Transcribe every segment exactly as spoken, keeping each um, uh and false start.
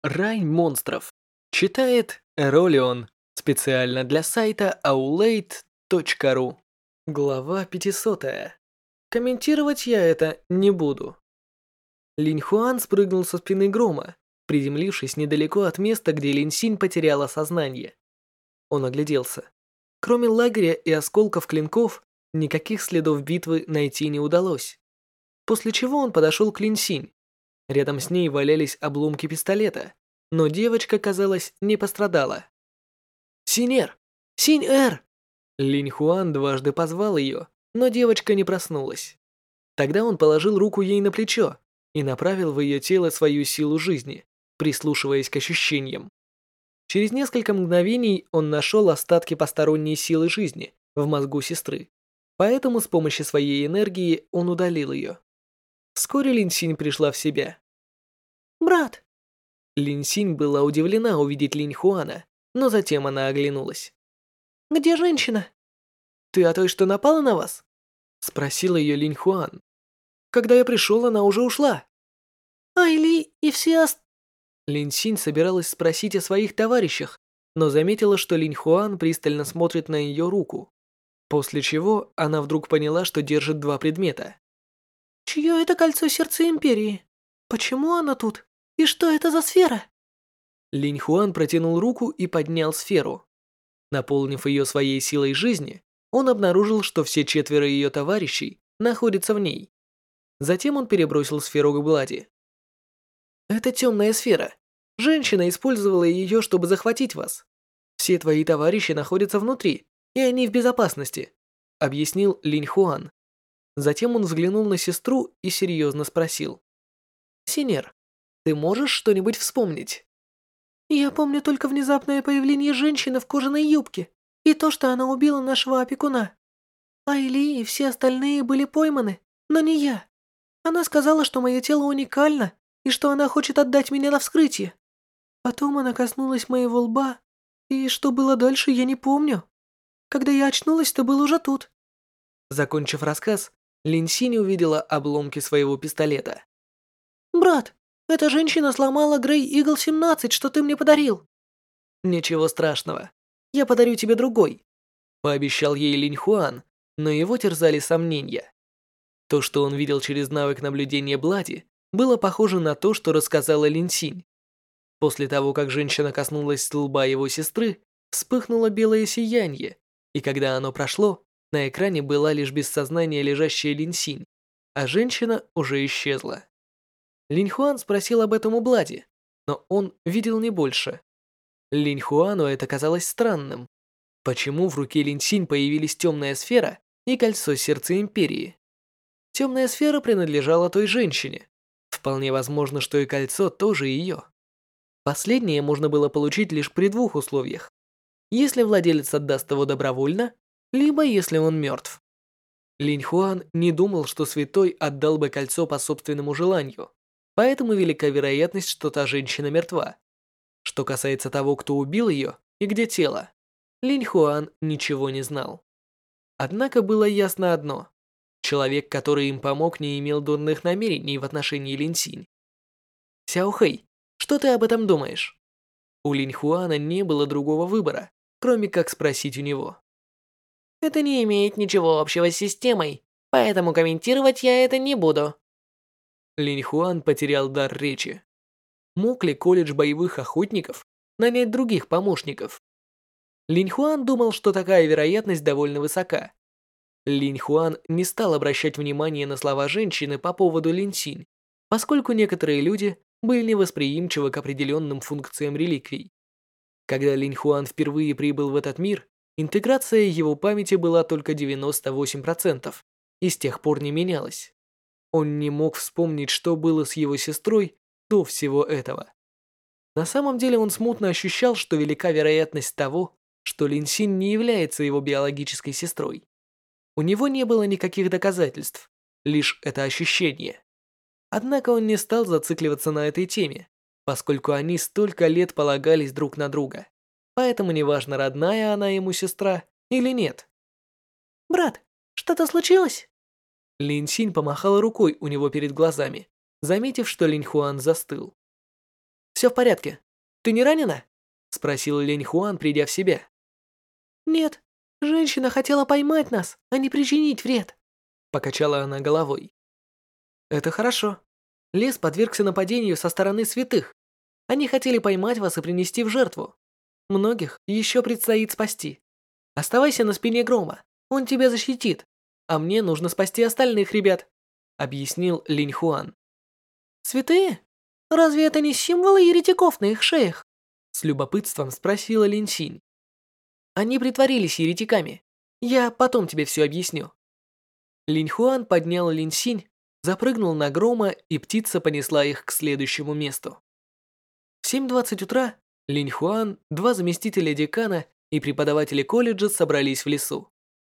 Рай монстров. Читает Эролион. Специально для сайта аулейт точка ру. Глава пятисотая. Комментировать я это не буду. Линь Хуан спрыгнул со спины грома, приземлившись недалеко от места, где Линь Синь потеряла сознание. Он огляделся. Кроме лагеря и осколков клинков, никаких следов битвы найти не удалось. После чего он подошел к Линь Синь. Рядом с ней валялись обломки пистолета, но девочка, казалось, не пострадала. «Синер! Синь-эр!» Линь Хуан дважды позвал ее, но девочка не проснулась. Тогда он положил руку ей на плечо и направил в ее тело свою силу жизни, прислушиваясь к ощущениям. Через несколько мгновений он нашел остатки посторонней силы жизни в мозгу сестры, поэтому с помощью своей энергии он удалил ее. Вскоре Линь Синь пришла в себя. «Брат!» Линь Синь была удивлена увидеть Линь Хуана, но затем она оглянулась. «Где женщина?» «Ты о той, что напала на вас?» Спросила ее Линь Хуан. «Когда я пришел, она уже ушла». «Айли и все ост...» Линь Синь собиралась спросить о своих товарищах, но заметила, что Линь Хуан пристально смотрит на ее руку. После чего она вдруг поняла, что держит два предмета. «Чье это кольцо сердца Империи? Почему оно тут? И что это за сфера?» Линь Хуан протянул руку и поднял сферу. Наполнив ее своей силой жизни, он обнаружил, что все четверо ее товарищей находятся в ней. Затем он перебросил сферу к Блади. «Это темная сфера. Женщина использовала ее, чтобы захватить вас. Все твои товарищи находятся внутри, и они в безопасности», объяснил Линь Хуан. Затем он взглянул на сестру и серьезно спросил. «Синер, ты можешь что-нибудь вспомнить?» «Я помню только внезапное появление женщины в кожаной юбке и то, что она убила нашего опекуна. Айли и все остальные были пойманы, но не я. Она сказала, что мое тело уникально и что она хочет отдать меня на вскрытие. Потом она коснулась моего лба, и что было дальше, я не помню. Когда я очнулась, то был уже тут». Закончив рассказ, Линь Синь увидела обломки своего пистолета. «Брат, эта женщина сломала Грей Игл семнадцать, что ты мне подарил». «Ничего страшного. Я подарю тебе другой», пообещал ей Линь Хуан, но его терзали сомнения. То, что он видел через навык наблюдения Блади, было похоже на то, что рассказала Линь Синь. После того, как женщина коснулась лба его сестры, вспыхнуло белое сияние, и когда оно прошло, на экране была лишь без сознания лежащая Линь Синь, а женщина уже исчезла. Линь Хуан спросил об этом у Блади, но он видел не больше. Линь Хуану это казалось странным. Почему в руке Линь Синь появились темная сфера и кольцо сердца Империи? Темная сфера принадлежала той женщине. Вполне возможно, что и кольцо тоже ее. Последнее можно было получить лишь при двух условиях. Если владелец отдаст его добровольно, либо если он мертв. Линь Хуан не думал, что святой отдал бы кольцо по собственному желанию, поэтому велика вероятность, что та женщина мертва. Что касается того, кто убил ее и где тело, Линь Хуан ничего не знал. Однако было ясно одно. Человек, который им помог, не имел дурных намерений в отношении Линь Синь. «Сяо Хэй, что ты об этом думаешь?» У Линь Хуана не было другого выбора, кроме как спросить у него. «Это не имеет ничего общего с системой, поэтому комментировать я это не буду». Линь Хуан потерял дар речи. Мог ли колледж боевых охотников нанять других помощников? Линь Хуан думал, что такая вероятность довольно высока. Линь Хуан не стал обращать внимание на слова женщины по поводу Линь Синь, поскольку некоторые люди были невосприимчивы к определенным функциям реликвий. Когда Линь Хуан впервые прибыл в этот мир, интеграция его памяти была только девяносто восемь процентов и с тех пор не менялась. Он не мог вспомнить, что было с его сестрой до всего этого. На самом деле он смутно ощущал, что велика вероятность того, что Линь Синь не является его биологической сестрой. У него не было никаких доказательств, лишь это ощущение. Однако он не стал зацикливаться на этой теме, поскольку они столько лет полагались друг на друга. Поэтому неважно, родная она ему сестра или нет. «Брат, что-то случилось?» Линь Синь помахала рукой у него перед глазами, заметив, что Линь Хуан застыл. все в порядке. Ты не ранена?» — спросил Линь Хуан, придя в себя. «Нет, женщина хотела поймать нас, а не причинить вред», — покачала она головой. «Это хорошо. Лес подвергся нападению со стороны святых. Они хотели поймать вас и принести в жертву. Многих еще предстоит спасти. Оставайся на спине Грома, он тебя защитит, а мне нужно спасти остальных ребят», — объяснил Линь Хуан. «Святые? Разве это не символы еретиков на их шеях?» С любопытством спросила Линь Синь. «Они притворились еретиками. Я потом тебе все объясню». Линь Хуан поднял Линь Синь, запрыгнул на Грома, и птица понесла их к следующему месту. В семь двадцать утра Линь Хуан, два заместителя декана и преподаватели колледжа собрались в лесу.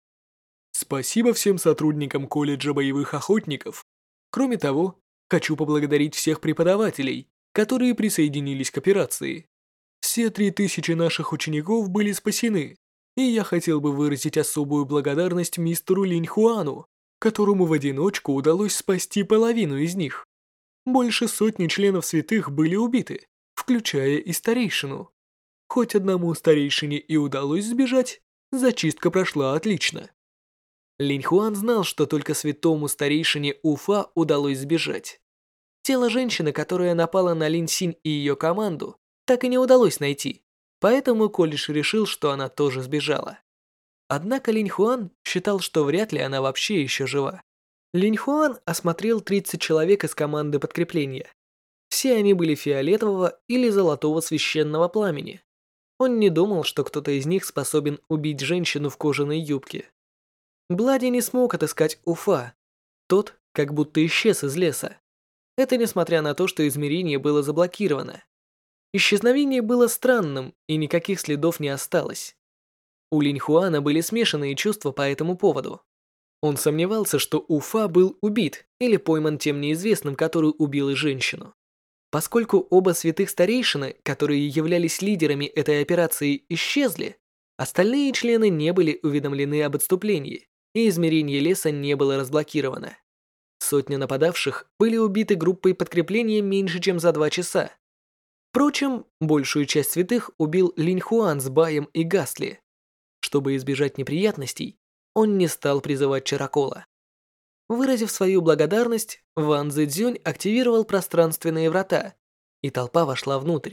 Спасибо всем сотрудникам колледжа боевых охотников. Кроме того, хочу поблагодарить всех преподавателей, которые присоединились к операции. Все три тысячи наших учеников были спасены, и я хотел бы выразить особую благодарность мистеру Линь Хуану, которому в одиночку удалось спасти половину из них. Больше сотни членов святых были убиты, включая и старейшину. Хоть одному старейшине и удалось сбежать, зачистка прошла отлично. Линь Хуан знал, что только святому старейшине Уфа удалось сбежать. Тело женщины, которая напала на Линь Синь и ее команду, так и не удалось найти, поэтому колледж решил, что она тоже сбежала. Однако Линь Хуан считал, что вряд ли она вообще еще жива. Линь Хуан осмотрел тридцать человек из команды подкрепления. Все они были фиолетового или золотого священного пламени. Он не думал, что кто-то из них способен убить женщину в кожаной юбке. Блади не смог отыскать Уфа. Тот как будто исчез из леса. Это несмотря на то, что измерение было заблокировано. Исчезновение было странным, и никаких следов не осталось. У Линь Хуана были смешанные чувства по этому поводу. Он сомневался, что Уфа был убит или пойман тем неизвестным, который убил и женщину. Поскольку оба святых старейшины, которые являлись лидерами этой операции, исчезли, остальные члены не были уведомлены об отступлении, и измерение леса не было разблокировано. Сотни нападавших были убиты группой подкрепления меньше, чем за два часа. Впрочем, большую часть святых убил Линь Хуан с Баем и Гасли. Чтобы избежать неприятностей, он не стал призывать Чаракола. Выразив свою благодарность, Ван Цзюнь активировал пространственные врата, и толпа вошла внутрь.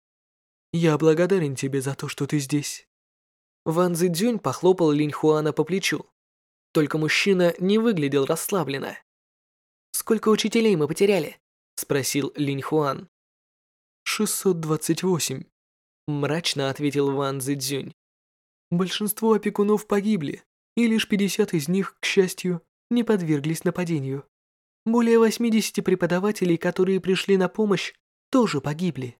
«Я благодарен тебе за то, что ты здесь». Ван Цзюнь похлопал Линь Хуана по плечу. Только мужчина не выглядел расслабленно. «Сколько учителей мы потеряли?» – спросил Линь Хуан. шестьсот двадцать восемь, мрачно ответил Ван Цзюнь. Большинство опекунов погибли, и лишь пятьдесят из них, к счастью, не подверглись нападению. Более восьмидесяти преподавателей, которые пришли на помощь, тоже погибли.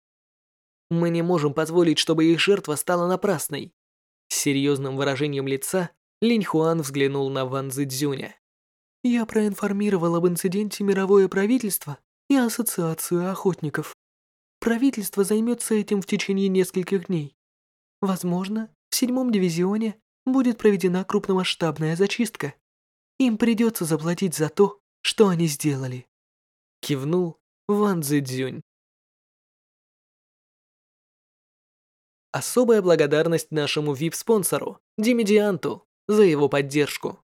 Мы не можем позволить, чтобы их жертва стала напрасной. С серьезным выражением лица Линь Хуан взглянул на Ван Цзюня. Я проинформировал об инциденте мировое правительство и ассоциацию охотников. Правительство займется этим в течение нескольких дней. Возможно, в седьмом дивизионе будет проведена крупномасштабная зачистка. Им придется заплатить за то, что они сделали. Кивнул Ван Цзюнь. Особая благодарность нашему ви ай пи-спонсору Димедианту за его поддержку.